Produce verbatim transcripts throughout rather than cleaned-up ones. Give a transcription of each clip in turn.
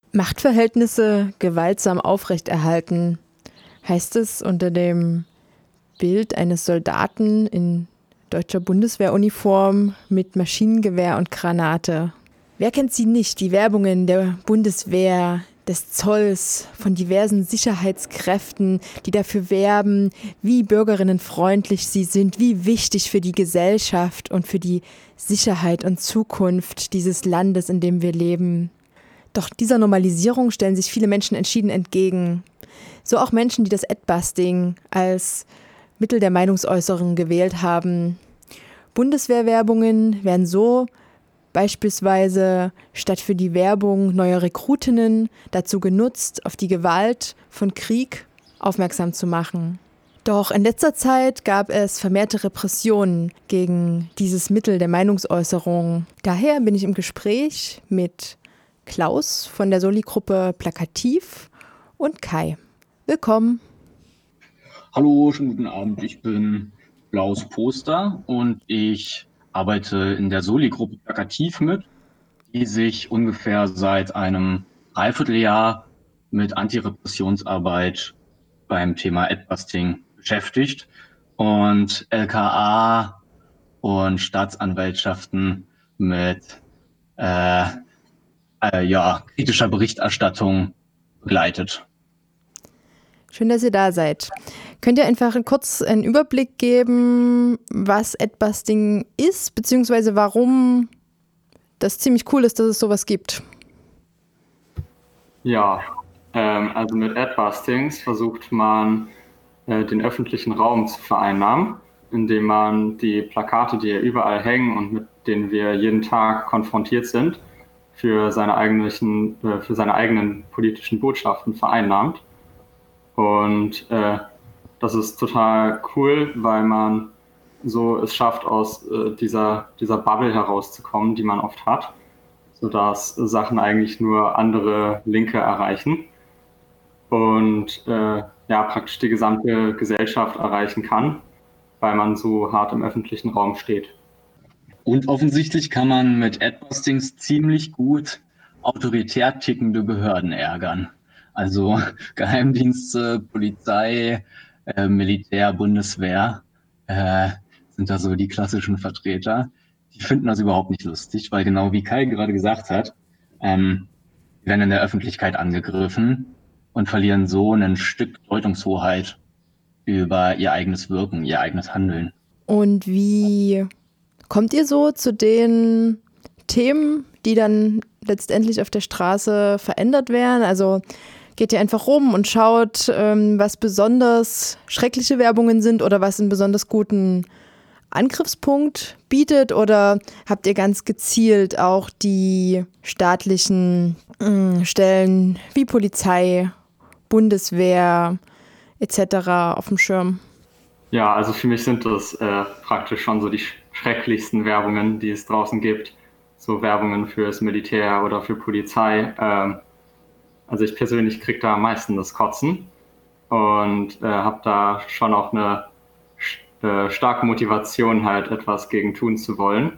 Machtverhältnisse gewaltsam aufrechterhalten, heißt es unter dem Bild eines Soldaten in deutscher Bundeswehruniform mit Maschinengewehr und Granate. Wer kennt sie nicht? Die Werbungen der Bundeswehr, des Zolls, von diversen Sicherheitskräften, die dafür werben, wie bürgerinnenfreundlich sie sind, wie wichtig für die Gesellschaft und für die Sicherheit und Zukunft dieses Landes, in dem wir leben. Doch dieser Normalisierung stellen sich viele Menschen entschieden entgegen. So auch Menschen, die das Adbusting als Mittel der Meinungsäußerung gewählt haben. Bundeswehrwerbungen werden so beispielsweise statt für die Werbung neuer Rekrutinnen dazu genutzt, auf die Gewalt von Krieg aufmerksam zu machen. Doch in letzter Zeit gab es vermehrte Repressionen gegen dieses Mittel der Meinungsäußerung. Daher bin ich im Gespräch mit Klaus von der Soli-Gruppe Plakativ und Kai. Willkommen. Hallo, schönen guten Abend. Ich bin Klaus Poster und ich arbeite in der Soli-Gruppe Plakativ mit, die sich ungefähr seit einem Dreivierteljahr mit Antirepressionsarbeit beim Thema Adbusting beschäftigt und L K A und Staatsanwaltschaften mit äh, äh, ja, kritischer Berichterstattung begleitet. Schön, dass ihr da seid. Könnt ihr einfach kurz einen Überblick geben, was Adbusting ist, beziehungsweise warum das ziemlich cool ist, dass es sowas gibt? Ja, ähm, also mit Adbustings versucht man, äh, den öffentlichen Raum zu vereinnahmen, indem man die Plakate, die ja überall hängen und mit denen wir jeden Tag konfrontiert sind, für seine eigenen, äh, für seine eigenen politischen Botschaften vereinnahmt. Und äh, das ist total cool, weil man so es schafft, aus äh, dieser, dieser Bubble herauszukommen, die man oft hat, sodass Sachen eigentlich nur andere Linke erreichen und äh, ja, praktisch die gesamte Gesellschaft erreichen kann, weil man so hart im öffentlichen Raum steht. Und offensichtlich kann man mit Adbustings ziemlich gut autoritär tickende Behörden ärgern. Also Geheimdienste, Polizei, äh, Militär, Bundeswehr äh, sind da so die klassischen Vertreter. Die finden das überhaupt nicht lustig, weil genau wie Kai gerade gesagt hat, ähm, die werden in der Öffentlichkeit angegriffen und verlieren so ein Stück Deutungshoheit über ihr eigenes Wirken, ihr eigenes Handeln. Und wie kommt ihr so zu den Themen, die dann letztendlich auf der Straße verändert werden? Also geht ihr einfach rum und schaut, ähm, was besonders schreckliche Werbungen sind oder was einen besonders guten Angriffspunkt bietet? Oder habt ihr ganz gezielt auch die staatlichen äh, Stellen wie Polizei, Bundeswehr et cetera auf dem Schirm? Ja, also für mich sind das äh, praktisch schon so die schrecklichsten Werbungen, die es draußen gibt. So Werbungen fürs Militär oder für Polizei. Ähm, also ich persönlich kriege da am meisten das Kotzen und äh, habe da schon auch eine äh, starke Motivation, halt etwas gegen tun zu wollen.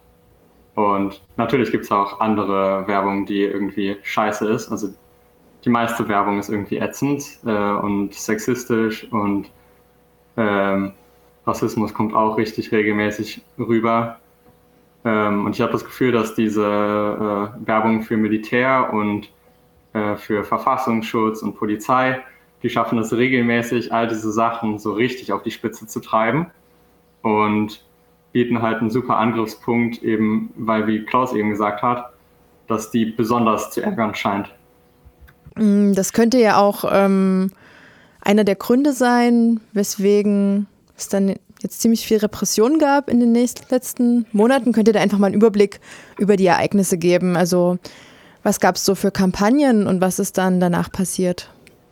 Und natürlich gibt es auch andere Werbung, die irgendwie scheiße ist. Also die meiste Werbung ist irgendwie ätzend äh, und sexistisch und ähm, Rassismus kommt auch richtig regelmäßig rüber. Ähm, und ich habe das Gefühl, dass diese äh, Werbung für Militär und äh, für Verfassungsschutz und Polizei, die schaffen es regelmäßig, all diese Sachen so richtig auf die Spitze zu treiben und bieten halt einen super Angriffspunkt, eben weil, wie Klaus eben gesagt hat, dass die besonders zu ärgern scheint. Das könnte ja auch ähm, einer der Gründe sein, weswegen es dann jetzt ziemlich viel Repression gab in den nächsten, letzten Monaten. Könnt ihr da einfach mal einen Überblick über die Ereignisse geben? Also was gab es so für Kampagnen und was ist dann danach passiert?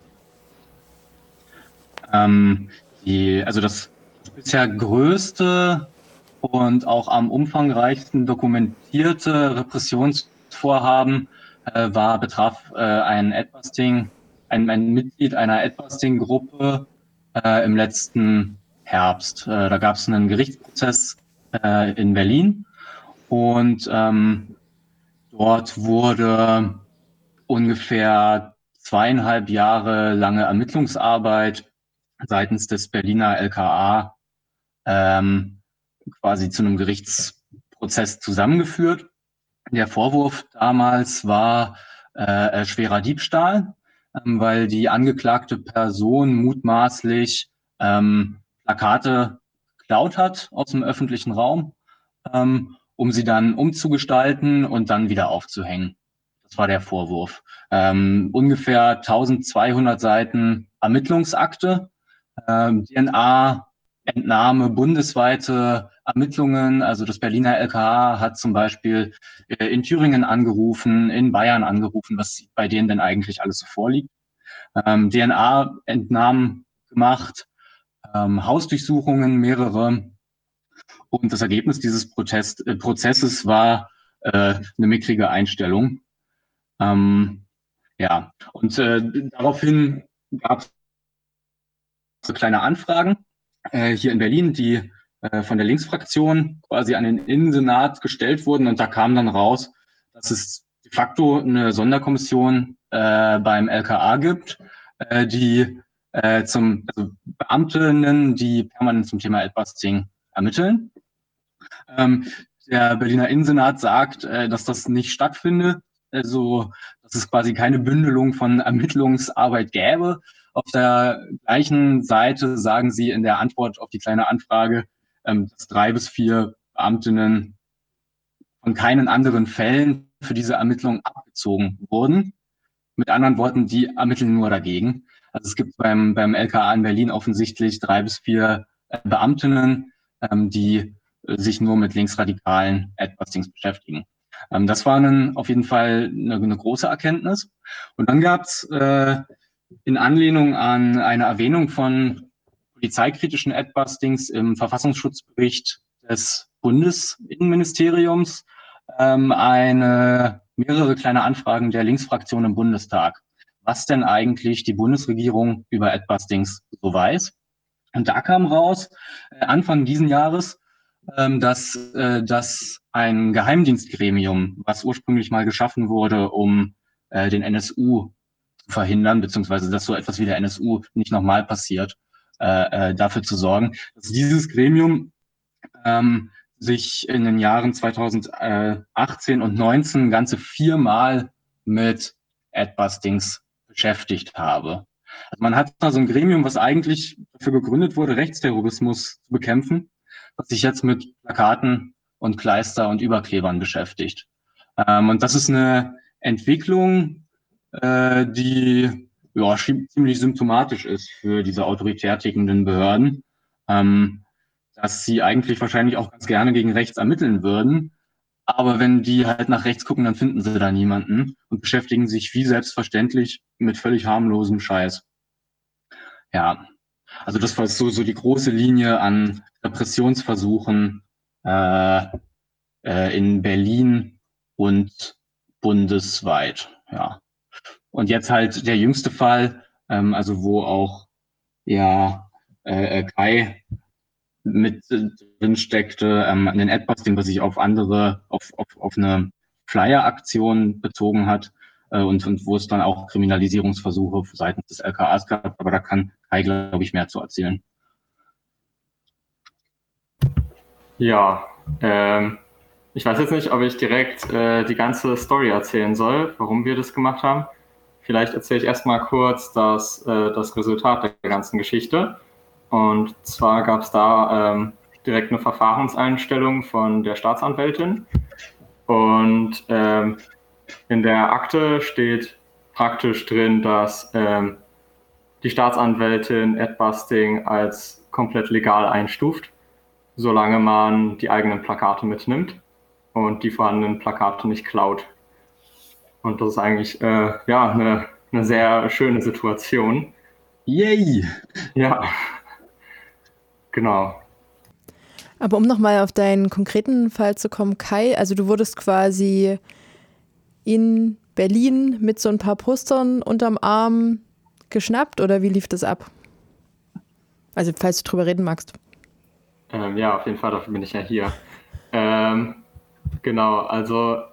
Ähm, die, also das bisher größte und auch am umfangreichsten dokumentierte Repressionsvorhaben äh, war, betraf äh, ein Adbusting, ein, ein Mitglied einer Adbusting-Gruppe äh, im letzten Herbst. Äh, da gab es einen Gerichtsprozess äh, in Berlin und ähm, dort wurde ungefähr zweieinhalb Jahre lange Ermittlungsarbeit seitens des Berliner L K A ähm, quasi zu einem Gerichtsprozess zusammengeführt. Der Vorwurf damals war äh, schwerer Diebstahl, ähm, weil die angeklagte Person mutmaßlich ähm, Plakate geklaut hat aus dem öffentlichen Raum, ähm, um sie dann umzugestalten und dann wieder aufzuhängen. Das war der Vorwurf. Ähm, ungefähr eintausendzweihundert Seiten Ermittlungsakte, ähm, D N A-Entnahme, bundesweite Ermittlungen. Also das Berliner L K A hat zum Beispiel äh, in Thüringen angerufen, in Bayern angerufen, was bei denen denn eigentlich alles so vorliegt. Ähm, D N A-Entnahmen gemacht, ähm, Hausdurchsuchungen, mehrere. Und das Ergebnis dieses Protest, äh, Prozesses war äh, eine mickrige Einstellung. Ähm, ja, und äh, daraufhin gab es so kleine Anfragen äh, hier in Berlin, die äh, von der Linksfraktion quasi an den Innensenat gestellt wurden. Und da kam dann raus, dass es de facto eine Sonderkommission äh, beim L K A gibt, äh, die äh, zum also Beamtinnen, die permanent zum Thema Adbusting ermitteln. Ähm, der Berliner Innensenat sagt, äh, dass das nicht stattfindet, also dass es quasi keine Bündelung von Ermittlungsarbeit gäbe. Auf der gleichen Seite sagen sie in der Antwort auf die kleine Anfrage, ähm, dass drei bis vier Beamtinnen von keinen anderen Fällen für diese Ermittlung abgezogen wurden. Mit anderen Worten, die ermitteln nur dagegen. Also es gibt beim, beim L K A in Berlin offensichtlich drei bis vier äh, Beamtinnen, ähm, die äh, sich nur mit linksradikalen Adbustings beschäftigen. Ähm, das war dann auf jeden Fall eine, eine große Erkenntnis. Und dann gab es äh, in Anlehnung an eine Erwähnung von polizeikritischen Adbustings im Verfassungsschutzbericht des Bundesinnenministeriums ähm, eine mehrere kleine Anfragen der Linksfraktion im Bundestag, was denn eigentlich die Bundesregierung über Adbustings so weiß. Und da kam raus, äh, Anfang diesen Jahres, ähm, dass, äh, dass ein Geheimdienstgremium, was ursprünglich mal geschaffen wurde, um äh, den N S U zu verhindern, beziehungsweise dass so etwas wie der N S U nicht nochmal passiert, äh, äh, dafür zu sorgen, dass dieses Gremium ähm, sich in den Jahren zweitausendachtzehn und neunzehn ganze viermal mit Adbustings beschäftigt habe. Also man hat da so ein Gremium, was eigentlich dafür gegründet wurde, Rechtsterrorismus zu bekämpfen, was sich jetzt mit Plakaten und Kleister und Überklebern beschäftigt. Ähm, und das ist eine Entwicklung, äh, die ja, ziemlich symptomatisch ist für diese autoritär tickenden Behörden. Ähm, dass sie eigentlich wahrscheinlich auch ganz gerne gegen rechts ermitteln würden. Aber wenn die halt nach rechts gucken, dann finden sie da niemanden und beschäftigen sich wie selbstverständlich mit völlig harmlosem Scheiß. Ja, also das war so, so die große Linie an Repressionsversuchen äh, äh, in Berlin und bundesweit. Ja. Und jetzt halt der jüngste Fall, ähm, also wo auch ja äh, Kai mit äh, drin steckte, ähm, an den Adbusting, was sich auf andere, auf, auf, auf eine Flyer-Aktion bezogen hat äh, und, und wo es dann auch Kriminalisierungsversuche seitens des L K As gab, aber da kann Kai, glaube ich, mehr zu erzählen. Ja, ähm, ich weiß jetzt nicht, ob ich direkt äh, die ganze Story erzählen soll, warum wir das gemacht haben. Vielleicht erzähle ich erstmal kurz das, äh, das Resultat der ganzen Geschichte. Und zwar gab es da ähm, direkt eine Verfahrenseinstellung von der Staatsanwältin. Und ähm, in der Akte steht praktisch drin, dass ähm, die Staatsanwältin Adbusting als komplett legal einstuft, solange man die eigenen Plakate mitnimmt und die vorhandenen Plakate nicht klaut. Und das ist eigentlich äh, ja, eine, eine sehr schöne Situation. Yay! Ja. Genau. Aber um nochmal auf deinen konkreten Fall zu kommen, Kai, also du wurdest quasi in Berlin mit so ein paar Postern unterm Arm geschnappt oder wie lief das ab? Also falls du drüber reden magst. Ähm, ja, auf jeden Fall, dafür bin ich ja hier. Ähm, genau, also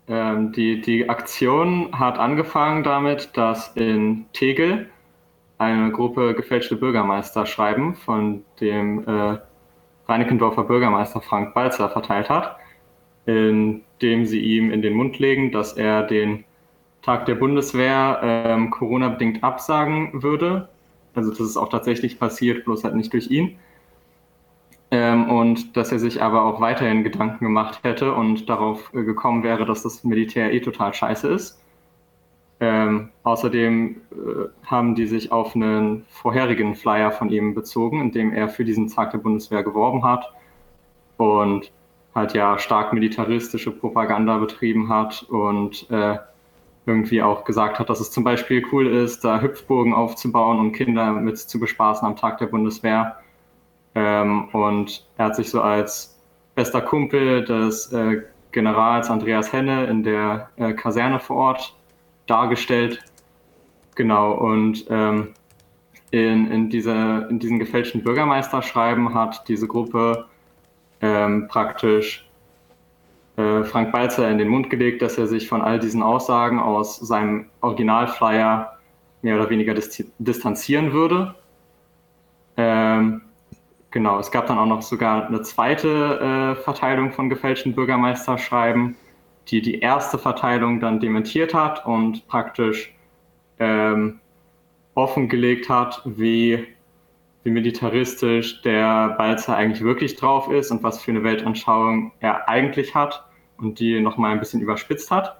ähm, die, die Aktion hat angefangen damit, dass in Tegel eine Gruppe gefälschte Bürgermeisterschreiben von dem äh, Reinickendorfer Bürgermeister Frank Balzer verteilt hat, indem sie ihm in den Mund legen, dass er den Tag der Bundeswehr ähm, Corona-bedingt absagen würde. Also das ist auch tatsächlich passiert, bloß halt nicht durch ihn. Ähm, und dass er sich aber auch weiterhin Gedanken gemacht hätte und darauf äh, gekommen wäre, dass das Militär eh total scheiße ist. Ähm, außerdem äh, haben die sich auf einen vorherigen Flyer von ihm bezogen, in dem er für diesen Tag der Bundeswehr geworben hat und halt ja stark militaristische Propaganda betrieben hat und äh, irgendwie auch gesagt hat, dass es zum Beispiel cool ist, da Hüpfburgen aufzubauen und Kinder mit zu bespaßen am Tag der Bundeswehr. Ähm, und er hat sich so als bester Kumpel des äh, Generals Andreas Henne in der äh, Kaserne vor Ort dargestellt. Genau, und ähm, in, in, diese, in diesen gefälschten Bürgermeisterschreiben hat diese Gruppe ähm, praktisch äh, Frank Balzer in den Mund gelegt, dass er sich von all diesen Aussagen aus seinem Originalflyer mehr oder weniger dis- distanzieren würde. Ähm, genau, es gab dann auch noch sogar eine zweite äh, Verteilung von gefälschten Bürgermeisterschreiben, die die erste Verteilung dann dementiert hat und praktisch ähm, offengelegt hat, wie, wie militaristisch der Balzer eigentlich wirklich drauf ist und was für eine Weltanschauung er eigentlich hat und die nochmal ein bisschen überspitzt hat.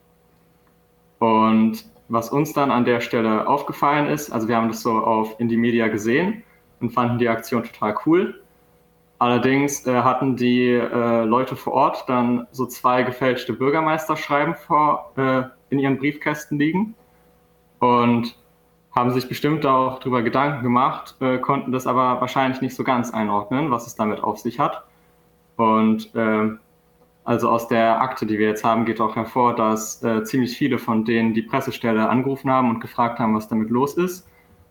Und was uns dann an der Stelle aufgefallen ist, also wir haben das so auf Indymedia gesehen und fanden die Aktion total cool. Allerdings äh, hatten die äh, Leute vor Ort dann so zwei gefälschte Bürgermeisterschreiben vor, äh, in ihren Briefkästen liegen und haben sich bestimmt auch darüber Gedanken gemacht, äh, konnten das aber wahrscheinlich nicht so ganz einordnen, was es damit auf sich hat. Und äh, also aus der Akte, die wir jetzt haben, geht auch hervor, dass äh, ziemlich viele von denen die Pressestelle angerufen haben und gefragt haben, was damit los ist.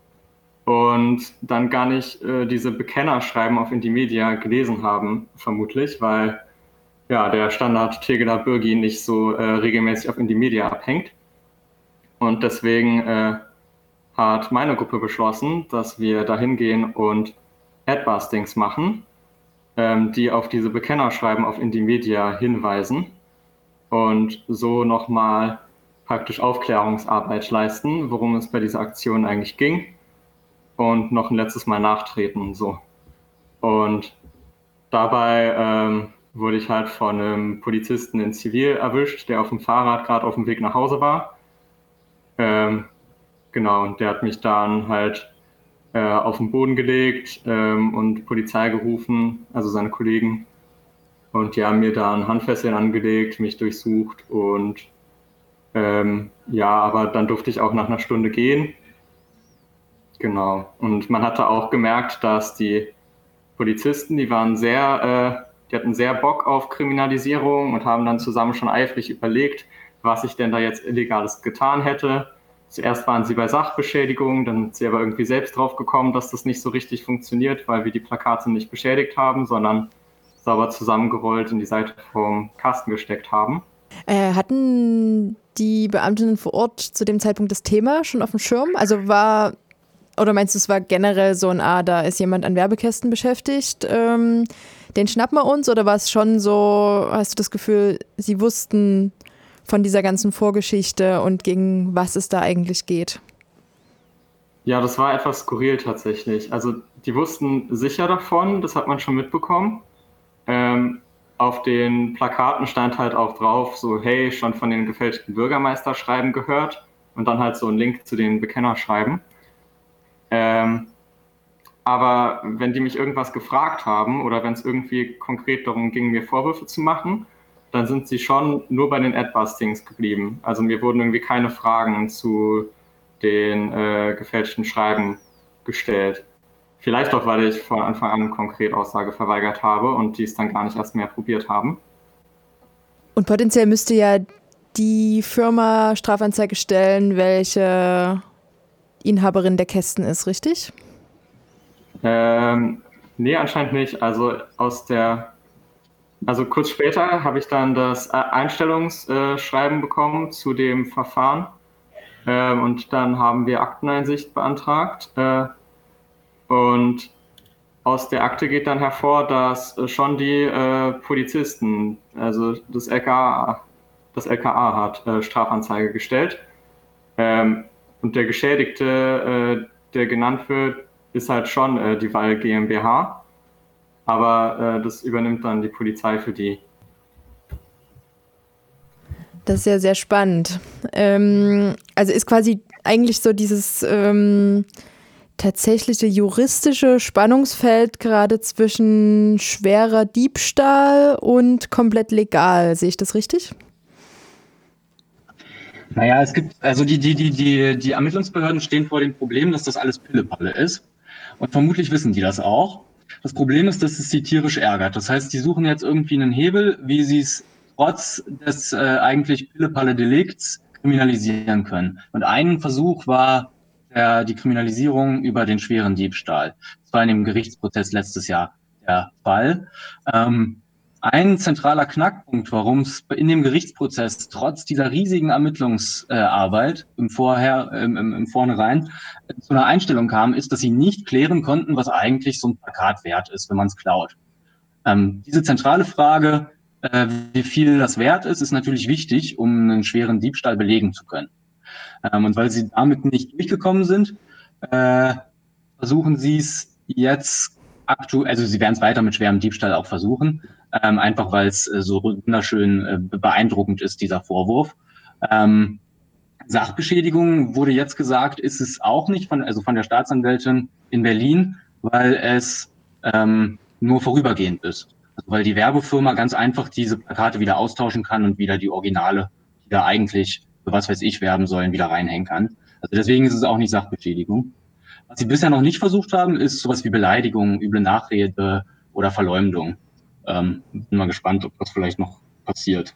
Und dann gar nicht äh, diese Bekennerschreiben auf Indymedia gelesen haben, vermutlich, weil ja der Standard Tegeler Bürgi nicht so äh, regelmäßig auf Indymedia abhängt. Und deswegen äh, hat meine Gruppe beschlossen, dass wir da hingehen und Adbustings machen, ähm, die auf diese Bekennerschreiben auf Indymedia hinweisen und so nochmal praktisch Aufklärungsarbeit leisten, worum es bei dieser Aktion eigentlich ging. Und noch ein letztes Mal nachtreten. So. Und dabei ähm, wurde ich halt von einem Polizisten in Zivil erwischt, der auf dem Fahrrad gerade auf dem Weg nach Hause war. Ähm, genau, und der hat mich dann halt äh, auf den Boden gelegt ähm, und Polizei gerufen, also seine Kollegen. Und die haben mir dann Handfesseln angelegt, mich durchsucht und ähm, ja, aber dann durfte ich auch nach einer Stunde gehen. Genau. Und man hatte auch gemerkt, dass die Polizisten, die waren sehr, äh, die hatten sehr Bock auf Kriminalisierung und haben dann zusammen schon eifrig überlegt, was ich denn da jetzt Illegales getan hätte. Zuerst waren sie bei Sachbeschädigung, dann sind sie aber irgendwie selbst drauf gekommen, dass das nicht so richtig funktioniert, weil wir die Plakate nicht beschädigt haben, sondern sauber zusammengerollt in die Seite vom Kasten gesteckt haben. Äh, hatten die Beamtinnen vor Ort zu dem Zeitpunkt das Thema schon auf dem Schirm? Also war Oder meinst du, es war generell so ein, ah, da ist jemand an Werbekästen beschäftigt, ähm, den schnappen wir uns? Oder war es schon so, hast du das Gefühl, sie wussten von dieser ganzen Vorgeschichte und gegen was es da eigentlich geht? Ja, das war etwas skurril tatsächlich. Also die wussten sicher davon, das hat man schon mitbekommen. Ähm, auf den Plakaten stand halt auch drauf, so hey, schon von den gefälschten Bürgermeisterschreiben gehört und dann halt so ein Link zu den Bekennerschreiben. Ähm, aber wenn die mich irgendwas gefragt haben oder wenn es irgendwie konkret darum ging, mir Vorwürfe zu machen, dann sind sie schon nur bei den Adbustings geblieben. Also mir wurden irgendwie keine Fragen zu den äh, gefälschten Schreiben gestellt. Vielleicht auch, weil ich von Anfang an konkret Aussage verweigert habe und die es dann gar nicht erst mehr probiert haben. Und potenziell müsste ja die Firma Strafanzeige stellen, welche Inhaberin der Kästen ist, richtig? Ähm, nee, anscheinend nicht. Also aus der Also kurz später habe ich dann das Einstellungsschreiben bekommen zu dem Verfahren ähm, und dann haben wir Akteneinsicht beantragt äh, und aus der Akte geht dann hervor, dass äh, schon die äh, Polizisten, also das L K A, das L K A hat äh, Strafanzeige gestellt ähm, und der Geschädigte, äh, der genannt wird, ist halt schon äh, die Weil GmbH, aber äh, das übernimmt dann die Polizei für die. Das ist ja sehr spannend. Ähm, also ist quasi eigentlich so dieses ähm, tatsächliche juristische Spannungsfeld gerade zwischen schwerer Diebstahl und komplett legal. Sehe ich das richtig? Naja, es gibt, also die, die, die, die, die Ermittlungsbehörden stehen vor dem Problem, dass das alles Pillepalle ist. Und vermutlich wissen die das auch. Das Problem ist, dass es sie tierisch ärgert. Das heißt, die suchen jetzt irgendwie einen Hebel, wie sie es trotz des äh, eigentlich Pillepalle-Delikts kriminalisieren können. Und ein Versuch war der, die Kriminalisierung über den schweren Diebstahl. Das war in dem Gerichtsprozess letztes Jahr der Fall. Ähm, Ein zentraler Knackpunkt, warum es in dem Gerichtsprozess trotz dieser riesigen Ermittlungsarbeit im Vorher, im, im, im Vornherein zu einer Einstellung kam, ist, dass sie nicht klären konnten, was eigentlich so ein Plakat wert ist, wenn man es klaut. Ähm, diese zentrale Frage, äh, wie viel das wert ist, ist natürlich wichtig, um einen schweren Diebstahl belegen zu können. Ähm, und weil sie damit nicht durchgekommen sind, äh, versuchen sie es jetzt aktuell, also sie werden es weiter mit schwerem Diebstahl auch versuchen, ähm, einfach weil es äh, so wunderschön äh, beeindruckend ist, dieser Vorwurf. Ähm, Sachbeschädigung wurde jetzt gesagt, ist es auch nicht von, also von der Staatsanwältin in Berlin, weil es ähm, nur vorübergehend ist. Also weil die Werbefirma ganz einfach diese Plakate wieder austauschen kann und wieder die Originale, die da eigentlich für was weiß ich werben sollen, wieder reinhängen kann. Also deswegen ist es auch nicht Sachbeschädigung. Was sie bisher noch nicht versucht haben, ist sowas wie Beleidigung, üble Nachrede oder Verleumdung. Ähm, bin mal gespannt, ob das vielleicht noch passiert.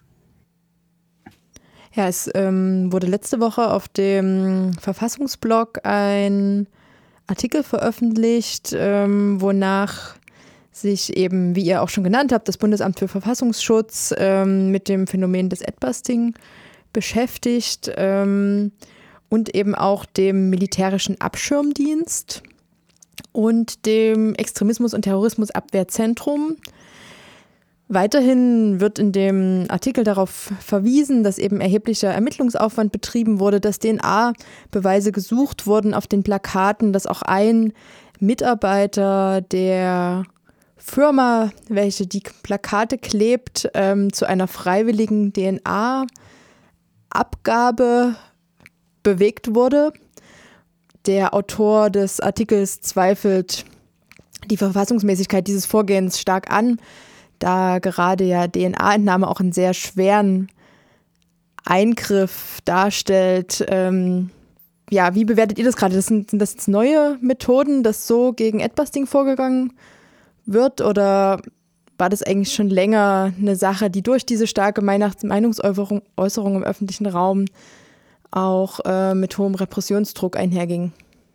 Ja, es ähm, wurde letzte Woche auf dem Verfassungsblog ein Artikel veröffentlicht, ähm, wonach sich eben, wie ihr auch schon genannt habt, das Bundesamt für Verfassungsschutz ähm, mit dem Phänomen des Adbusting beschäftigt ähm, und eben auch dem militärischen Abschirmdienst und dem Extremismus- und Terrorismusabwehrzentrum. Weiterhin wird in dem Artikel darauf verwiesen, dass eben erheblicher Ermittlungsaufwand betrieben wurde, dass D N A-Beweise gesucht wurden auf den Plakaten, dass auch ein Mitarbeiter der Firma, welche die Plakate klebt, ähm, zu einer freiwilligen D N A-Abgabe bewegt wurde. Der Autor des Artikels zweifelt die Verfassungsmäßigkeit dieses Vorgehens stark an, da gerade ja D N A-Entnahme auch einen sehr schweren Eingriff darstellt. Ähm, ja, wie bewertet ihr das gerade? Das sind, sind das jetzt neue Methoden, dass so gegen Adbusting vorgegangen wird? Oder war das eigentlich schon länger eine Sache, die durch diese starke Meinungsäußerung Äußerung im öffentlichen Raum auch äh, mit hohem Repressionsdruck einherging?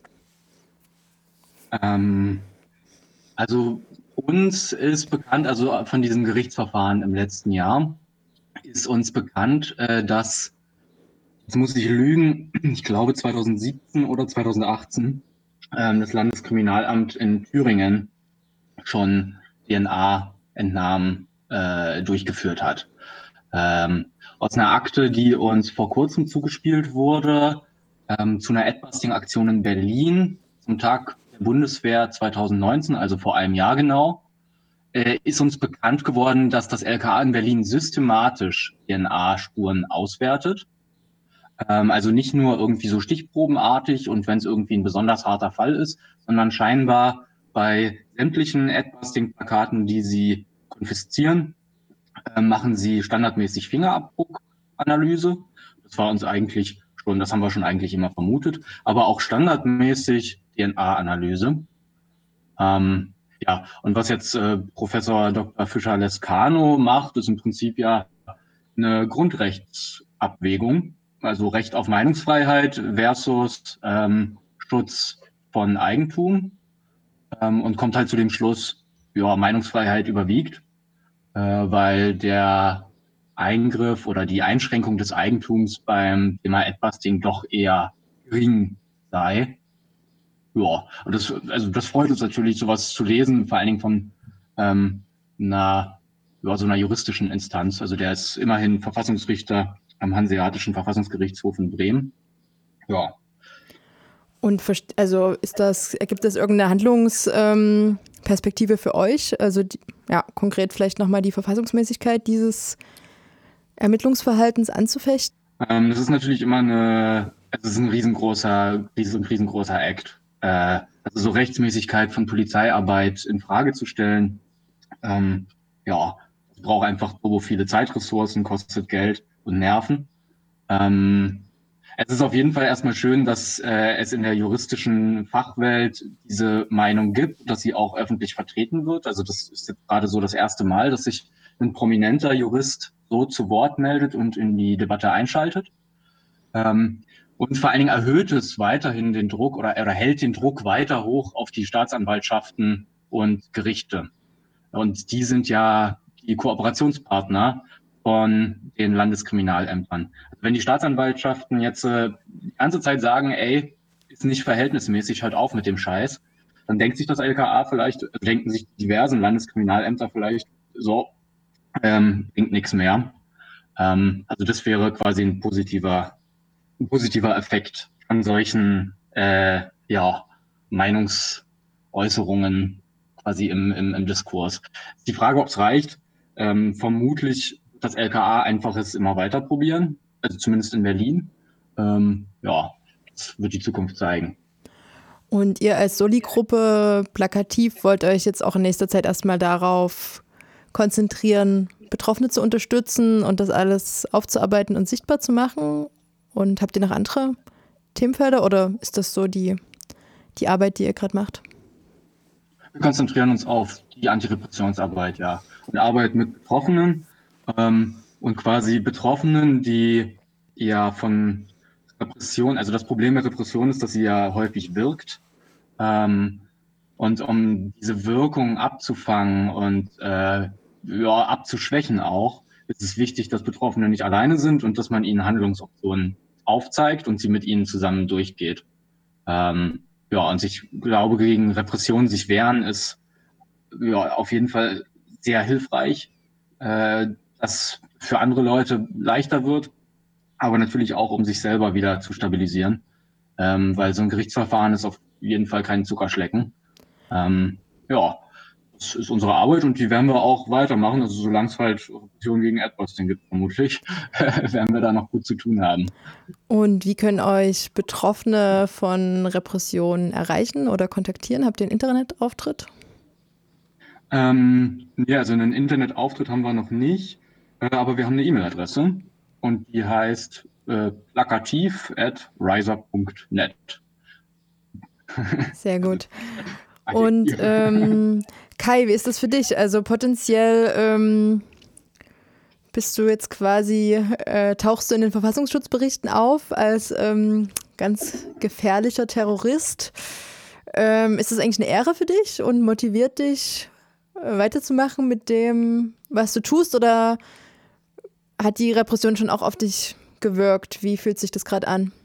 Ähm, also uns ist bekannt, also von diesem Gerichtsverfahren im letzten Jahr, ist uns bekannt, äh, dass, jetzt muss ich lügen, ich glaube zweitausendsiebzehn oder zweitausendachtzehn, ähm, das Landeskriminalamt in Thüringen schon D N A-Entnahmen äh, durchgeführt hat. Ähm, aus einer Akte, die uns vor kurzem zugespielt wurde, ähm, zu einer Adbusting-Aktion in Berlin zum Tag der Bundeswehr zweitausendneunzehn, also vor einem Jahr genau, äh, ist uns bekannt geworden, dass das L K A in Berlin systematisch D N A-Spuren auswertet. Ähm, also nicht nur irgendwie so stichprobenartig und wenn es irgendwie ein besonders harter Fall ist, sondern scheinbar bei sämtlichen Adbusting-Plakaten, die sie konfiszieren, äh, machen sie standardmäßig Fingerabdruckanalyse. Das war uns eigentlich schon, das haben wir schon eigentlich immer vermutet, aber auch standardmäßig D N A-Analyse. Ähm, ja, und was jetzt äh, Professor Doktor Fischer-Lescano macht, ist im Prinzip ja eine Grundrechtsabwägung, also Recht auf Meinungsfreiheit versus ähm, Schutz von Eigentum, ähm, und kommt halt zu dem Schluss, ja, Meinungsfreiheit überwiegt. äh, weil der Eingriff oder die Einschränkung des Eigentums beim Thema Adbusting doch eher gering sei. Ja, und das, also das freut uns natürlich, sowas zu lesen, vor allen Dingen von ähm, einer, ja, so einer juristischen Instanz. Also der ist immerhin Verfassungsrichter am Hanseatischen Verfassungsgerichtshof in Bremen. Ja. Und also ist das, ergibt das irgendeine Handlungsperspektive ähm, für euch? Also die, ja, konkret vielleicht nochmal die Verfassungsmäßigkeit dieses Ermittlungsverhaltens anzufechten? Ähm, das ist natürlich immer eine, es ist ein riesengroßer, riesen, riesengroßer Act. Äh, also so Rechtsmäßigkeit von Polizeiarbeit in Frage zu stellen, ähm, ja, es braucht einfach so viele Zeitressourcen, kostet Geld und Nerven. Ähm, es ist auf jeden Fall erstmal schön, dass äh, es in der juristischen Fachwelt diese Meinung gibt, dass sie auch öffentlich vertreten wird. Also das ist jetzt gerade so das erste Mal, dass sich ein prominenter Jurist so zu Wort meldet und in die Debatte einschaltet. Ähm, und vor allen Dingen erhöht es weiterhin den Druck oder, oder hält den Druck weiter hoch auf die Staatsanwaltschaften und Gerichte. Und die sind ja die Kooperationspartner von den Landeskriminalämtern. Also wenn die Staatsanwaltschaften jetzt äh, die ganze Zeit sagen, ey, ist nicht verhältnismäßig, hört auf mit dem Scheiß, dann denkt sich das L K A vielleicht, denken sich diversen Landeskriminalämter vielleicht, so, ähm, bringt nichts mehr. Ähm, also das wäre quasi ein positiver, ein positiver Effekt an solchen äh, ja, Meinungsäußerungen quasi im, im, im Diskurs. Die Frage, ob es reicht, ähm, vermutlich wird das L K A einfach es immer weiter probieren, also zumindest in Berlin. Ähm, ja, das wird die Zukunft zeigen. Und ihr als Soli-Gruppe plakativ wollt euch jetzt auch in nächster Zeit erstmal darauf konzentrieren, Betroffene zu unterstützen und das alles aufzuarbeiten und sichtbar zu machen? Und habt ihr noch andere Themenfelder oder ist das so die, die Arbeit, die ihr gerade macht? Wir konzentrieren uns auf die Antirepressionsarbeit, ja. Und Arbeit mit Betroffenen ähm, und quasi Betroffenen, die ja von Repression, also das Problem mit Repression ist, dass sie ja häufig wirkt. Ähm, und um diese Wirkung abzufangen und äh, ja, abzuschwächen auch, ist es wichtig, dass Betroffene nicht alleine sind und dass man ihnen Handlungsoptionen aufzeigt und sie mit ihnen zusammen durchgeht. Ähm, ja, und ich glaube, gegen Repression sich wehren ist ja auf jeden Fall sehr hilfreich, äh, dass für andere Leute leichter wird, aber natürlich auch, um sich selber wieder zu stabilisieren, ähm, weil so ein Gerichtsverfahren ist auf jeden Fall kein Zuckerschlecken. Ähm, ja, das ist unsere Arbeit und die werden wir auch weitermachen. Also solange es halt Repression gegen Adbusting gibt, vermutlich, werden wir da noch gut zu tun haben. Und wie können euch Betroffene von Repressionen erreichen oder kontaktieren? Habt ihr einen Internetauftritt? Ähm, ja, also einen Internetauftritt haben wir noch nicht, äh, aber wir haben eine E-Mail-Adresse und die heißt äh, plakativ at riser punkt net. Sehr gut. Und ähm, Kai, wie ist das für dich? Also potenziell ähm, bist du jetzt quasi, äh, tauchst du in den Verfassungsschutzberichten auf als ähm, ganz gefährlicher Terrorist. Ähm, ist das eigentlich eine Ehre für dich und motiviert dich, äh, weiterzumachen mit dem, was du tust? Oder hat die Repression schon auch auf dich gewirkt? Wie fühlt sich das gerade an?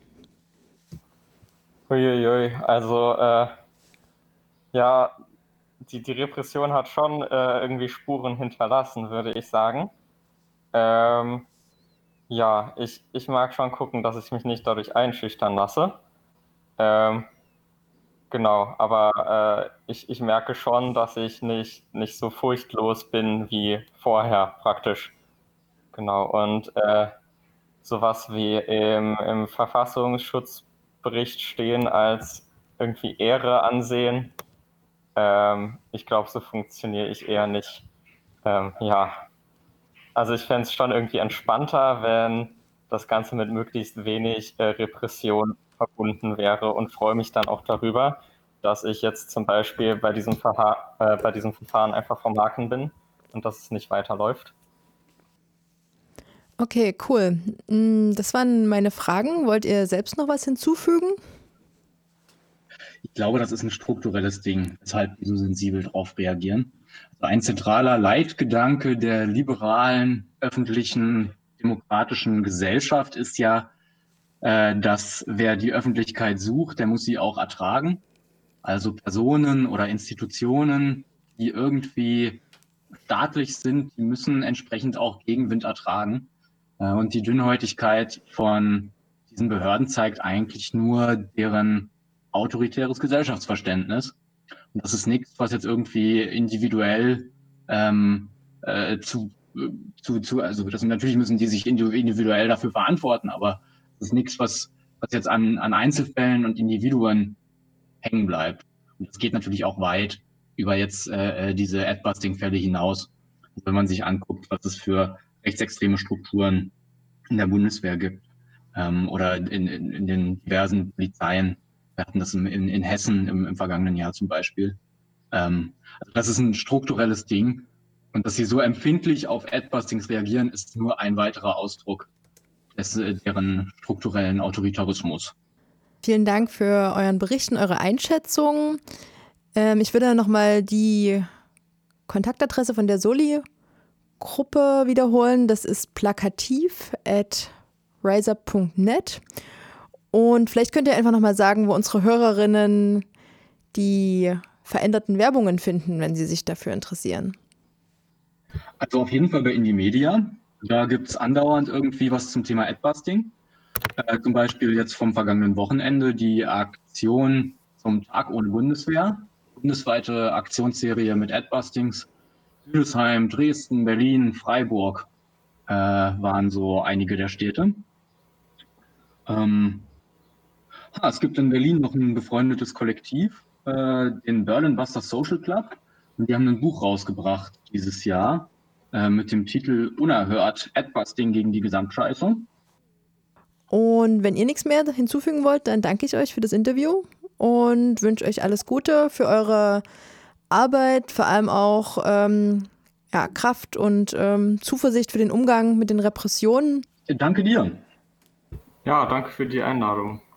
Uiuiui, also äh, ja, die, die Repression hat schon äh, irgendwie Spuren hinterlassen, würde ich sagen. Ähm, ja, ich, ich mag schon gucken, dass ich mich nicht dadurch einschüchtern lasse. Ähm, genau, aber äh, ich, ich merke schon, dass ich nicht, nicht so furchtlos bin wie vorher praktisch. Genau, und äh, sowas wie im, im Verfassungsschutzbericht stehen als irgendwie Ehre ansehen. Ähm, ich glaube, so funktioniere ich eher nicht. Ähm, ja, also ich fände es schon irgendwie entspannter, wenn das Ganze mit möglichst wenig äh, Repression verbunden wäre und freue mich dann auch darüber, dass ich jetzt zum Beispiel bei diesem, Verha äh, bei diesem Verfahren einfach vom Haken bin und dass es nicht weiterläuft. Okay, cool. Das waren meine Fragen. Wollt ihr selbst noch was hinzufügen? Ich glaube, das ist ein strukturelles Ding, weshalb wir so sensibel darauf reagieren. Also ein zentraler Leitgedanke der liberalen, öffentlichen, demokratischen Gesellschaft ist ja, äh, dass wer die Öffentlichkeit sucht, der muss sie auch ertragen. Also Personen oder Institutionen, die irgendwie staatlich sind, die müssen entsprechend auch Gegenwind ertragen. Äh, und die Dünnhäutigkeit von diesen Behörden zeigt eigentlich nur deren autoritäres Gesellschaftsverständnis. Und das ist nichts, was jetzt irgendwie individuell ähm, äh, zu, zu, zu, also das, natürlich müssen die sich individuell dafür verantworten, aber das ist nichts, was, was jetzt an, an Einzelfällen und Individuen hängen bleibt. Und das geht natürlich auch weit über jetzt äh, diese Adbusting-Fälle hinaus. Also wenn man sich anguckt, was es für rechtsextreme Strukturen in der Bundeswehr gibt ähm, oder in, in, in den diversen Polizeien. Wir hatten das in, in, in Hessen im, im vergangenen Jahr zum Beispiel. Ähm, also das ist ein strukturelles Ding. Und dass sie so empfindlich auf Adbustings reagieren, ist nur ein weiterer Ausdruck des, deren strukturellen Autoritarismus. Vielen Dank für euren Bericht und eure Einschätzung. Ähm, ich würde nochmal die Kontaktadresse von der Soli-Gruppe wiederholen. Das ist plakativ at riseup punkt net. Und vielleicht könnt ihr einfach nochmal sagen, wo unsere Hörerinnen die veränderten Werbungen finden, wenn sie sich dafür interessieren. Also auf jeden Fall bei Indymedia. Da gibt es andauernd irgendwie was zum Thema Adbusting. Äh, zum Beispiel jetzt vom vergangenen Wochenende die Aktion zum Tag ohne Bundeswehr. Bundesweite Aktionsserie mit Adbustings. Hildesheim, Dresden, Berlin, Freiburg äh, waren so einige der Städte. Ähm, ha, es gibt in Berlin noch ein befreundetes Kollektiv, äh, den Berlin Busters Social Club. Und die haben ein Buch rausgebracht dieses Jahr äh, mit dem Titel Unerhört, Adbusting gegen die Gesamtscheiße. Und wenn ihr nichts mehr hinzufügen wollt, dann danke ich euch für das Interview und wünsche euch alles Gute für eure Arbeit, vor allem auch ähm, ja, Kraft und ähm, Zuversicht für den Umgang mit den Repressionen. Danke dir. Ja, danke für die Einladung.